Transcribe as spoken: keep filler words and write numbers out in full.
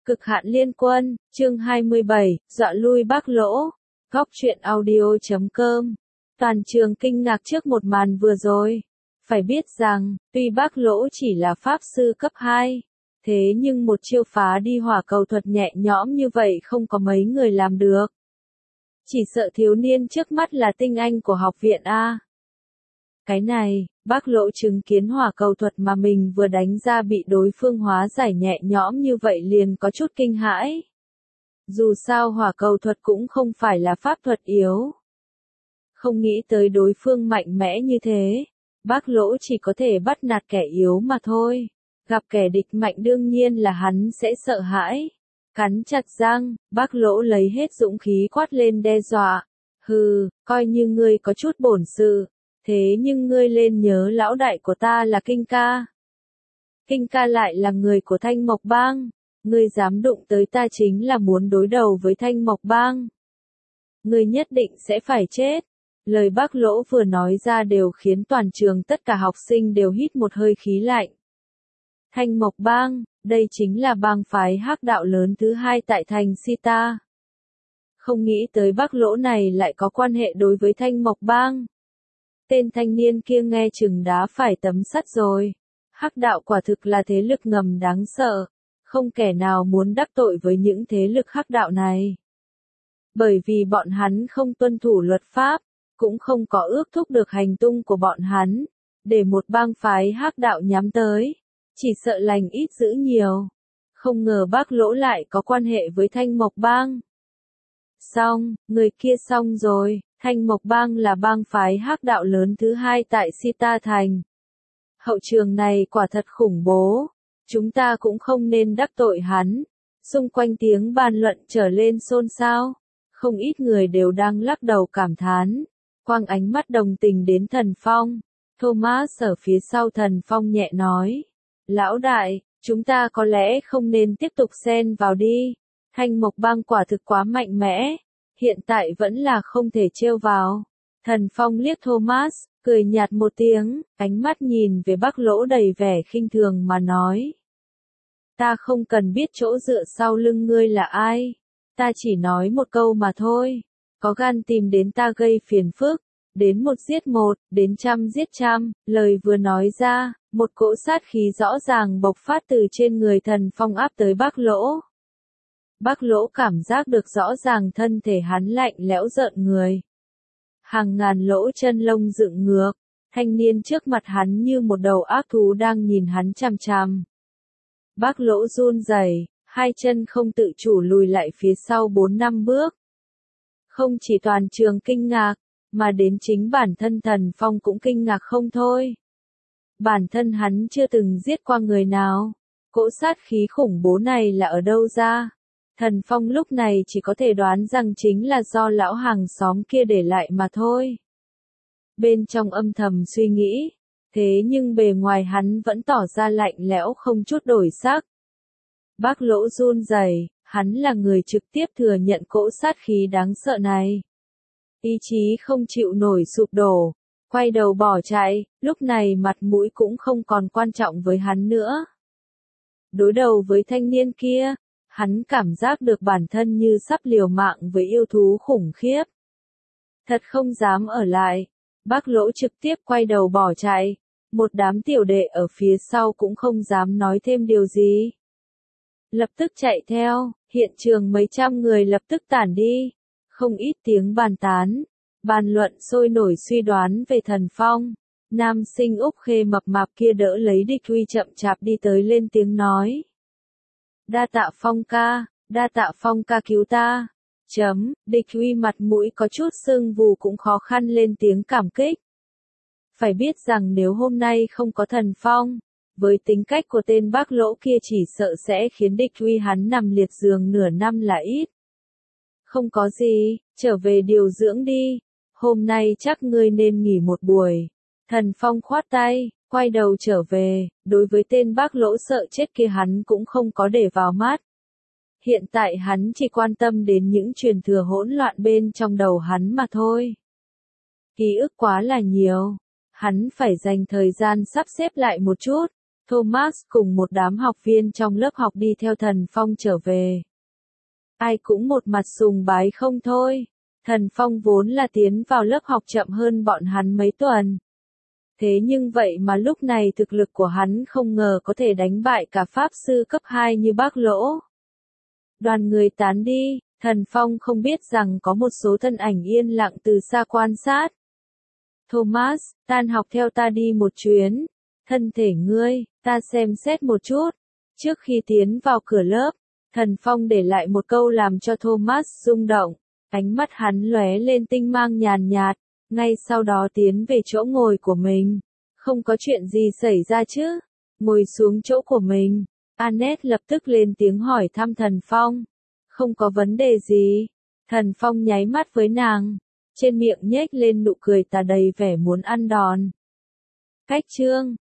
Cực hạn liên quân, chương hai mươi bảy, dọa lui Bác Lỗ. Góc truyện audio chấm com. Toàn trường kinh ngạc trước một màn vừa rồi. Phải biết rằng, tuy Bác Lỗ chỉ là pháp sư cấp hai, thế nhưng một chiêu phá đi hỏa cầu thuật nhẹ nhõm như vậy không có mấy người làm được. Chỉ sợ thiếu niên trước mắt là tinh anh của học viện A. Cái này, Bác Lỗ chứng kiến hỏa cầu thuật mà mình vừa đánh ra bị đối phương hóa giải nhẹ nhõm như vậy liền có chút kinh hãi. Dù sao hỏa cầu thuật cũng không phải là pháp thuật yếu. Không nghĩ tới đối phương mạnh mẽ như thế, Bác Lỗ chỉ có thể bắt nạt kẻ yếu mà thôi. Gặp kẻ địch mạnh đương nhiên là hắn sẽ sợ hãi. Cắn chặt răng, Bác Lỗ lấy hết dũng khí quát lên đe dọa. Hừ, coi như ngươi có chút bổn sự. Thế nhưng ngươi lên nhớ lão đại của ta là Kinh Ca. Kinh Ca lại là người của Thanh Mộc Bang. Ngươi dám đụng tới ta chính là muốn đối đầu với Thanh Mộc Bang. Ngươi nhất định sẽ phải chết. Lời Bác Lỗ vừa nói ra đều khiến toàn trường tất cả học sinh đều hít một hơi khí lạnh. Thanh Mộc Bang, đây chính là bang phái hắc đạo lớn thứ hai tại thành Sita. Không nghĩ tới Bác Lỗ này lại có quan hệ đối với Thanh Mộc Bang. Tên thanh niên kia nghe chừng đá phải tấm sắt rồi. Hắc đạo quả thực là thế lực ngầm đáng sợ. Không kẻ nào muốn đắc tội với những thế lực hắc đạo này. Bởi vì bọn hắn không tuân thủ luật pháp, cũng không có ước thúc được hành tung của bọn hắn. Để một bang phái hắc đạo nhắm tới, chỉ sợ lành ít dữ nhiều. Không ngờ Bác Lỗ lại có quan hệ với Thanh Mộc Bang. Xong, người kia xong rồi. Thanh Mộc Bang là bang phái hắc đạo lớn thứ hai tại Sita Thành. Hậu trường này quả thật khủng bố. Chúng ta cũng không nên đắc tội hắn. Xung quanh tiếng bàn luận trở lên xôn xao. Không ít người đều đang lắc đầu cảm thán. Quang ánh mắt đồng tình đến Thần Phong. Thomas ở phía sau Thần Phong nhẹ nói. Lão đại, chúng ta có lẽ không nên tiếp tục xen vào đi. Thanh Mộc Bang quả thực quá mạnh mẽ. Hiện tại vẫn là không thể trêu vào. Thần Phong liếc Thomas, cười nhạt một tiếng, ánh mắt nhìn về Bác Lỗ đầy vẻ khinh thường mà nói. Ta không cần biết chỗ dựa sau lưng ngươi là ai. Ta chỉ nói một câu mà thôi. Có gan tìm đến ta gây phiền phức. Đến một giết một, đến trăm giết trăm. Lời vừa nói ra, một cỗ sát khí rõ ràng bộc phát từ trên người Thần Phong áp tới Bác Lỗ. Bác Lỗ cảm giác được rõ ràng thân thể hắn lạnh lẽo rợn người. Hàng ngàn lỗ chân lông dựng ngược, thanh niên trước mặt hắn như một đầu ác thú đang nhìn hắn chằm chằm. Bác Lỗ run rẩy, hai chân không tự chủ lùi lại phía sau bốn năm bước. Không chỉ toàn trường kinh ngạc, mà đến chính bản thân Thần Phong cũng kinh ngạc không thôi. Bản thân hắn chưa từng giết qua người nào, cỗ sát khí khủng bố này là ở đâu ra? Thần Phong lúc này chỉ có thể đoán rằng chính là do lão hàng xóm kia để lại mà thôi. Bên trong âm thầm suy nghĩ, thế nhưng bề ngoài hắn vẫn tỏ ra lạnh lẽo không chút đổi sắc. Bác Lỗ run rẩy, hắn là người trực tiếp thừa nhận cỗ sát khí đáng sợ này. Ý chí không chịu nổi sụp đổ, quay đầu bỏ chạy, lúc này mặt mũi cũng không còn quan trọng với hắn nữa. Đối đầu với thanh niên kia, hắn cảm giác được bản thân như sắp liều mạng với yêu thú khủng khiếp. Thật không dám ở lại. Bác Lỗ trực tiếp quay đầu bỏ chạy. Một đám tiểu đệ ở phía sau cũng không dám nói thêm điều gì. Lập tức chạy theo, hiện trường mấy trăm người lập tức tản đi. Không ít tiếng bàn tán, bàn luận sôi nổi suy đoán về Thần Phong. Nam sinh Úc Khê mập mạp kia đỡ lấy Địch Huy chậm chạp đi tới lên tiếng nói. Đa tạ Phong ca, đa tạ Phong ca cứu ta. Chấm, Địch Huy mặt mũi có chút sưng vù cũng khó khăn lên tiếng cảm kích. Phải biết rằng nếu hôm nay không có Thần Phong, với tính cách của tên Bác Lỗ kia chỉ sợ sẽ khiến Địch Huy hắn nằm liệt giường nửa năm là ít. Không có gì, trở về điều dưỡng đi. Hôm nay chắc ngươi nên nghỉ một buổi. Thần Phong khoát tay. Quay đầu trở về, đối với tên Bác Lỗ sợ chết kia hắn cũng không có để vào mắt. Hiện tại hắn chỉ quan tâm đến những truyền thừa hỗn loạn bên trong đầu hắn mà thôi. Ký ức quá là nhiều, hắn phải dành thời gian sắp xếp lại một chút, Thomas cùng một đám học viên trong lớp học đi theo Thần Phong trở về. Ai cũng một mặt sùng bái không thôi. Thần Phong vốn là tiến vào lớp học chậm hơn bọn hắn mấy tuần. Thế nhưng vậy mà lúc này thực lực của hắn không ngờ có thể đánh bại cả pháp sư cấp hai như Bác Lỗ. Đoàn người tán đi, Thần Phong không biết rằng có một số thân ảnh yên lặng từ xa quan sát. Thomas, tan học theo ta đi một chuyến. Thân thể ngươi, ta xem xét một chút. Trước khi tiến vào cửa lớp, Thần Phong để lại một câu làm cho Thomas rung động. Ánh mắt hắn lóe lên tinh mang nhàn nhạt, ngay sau đó tiến về chỗ ngồi của mình. Không có chuyện gì xảy ra chứ? Ngồi xuống chỗ của mình. Annette lập tức lên tiếng hỏi thăm Thần Phong. Không có vấn đề gì. Thần Phong nháy mắt với nàng. Trên miệng nhếch lên nụ cười tà đầy vẻ muốn ăn đòn. Cách chương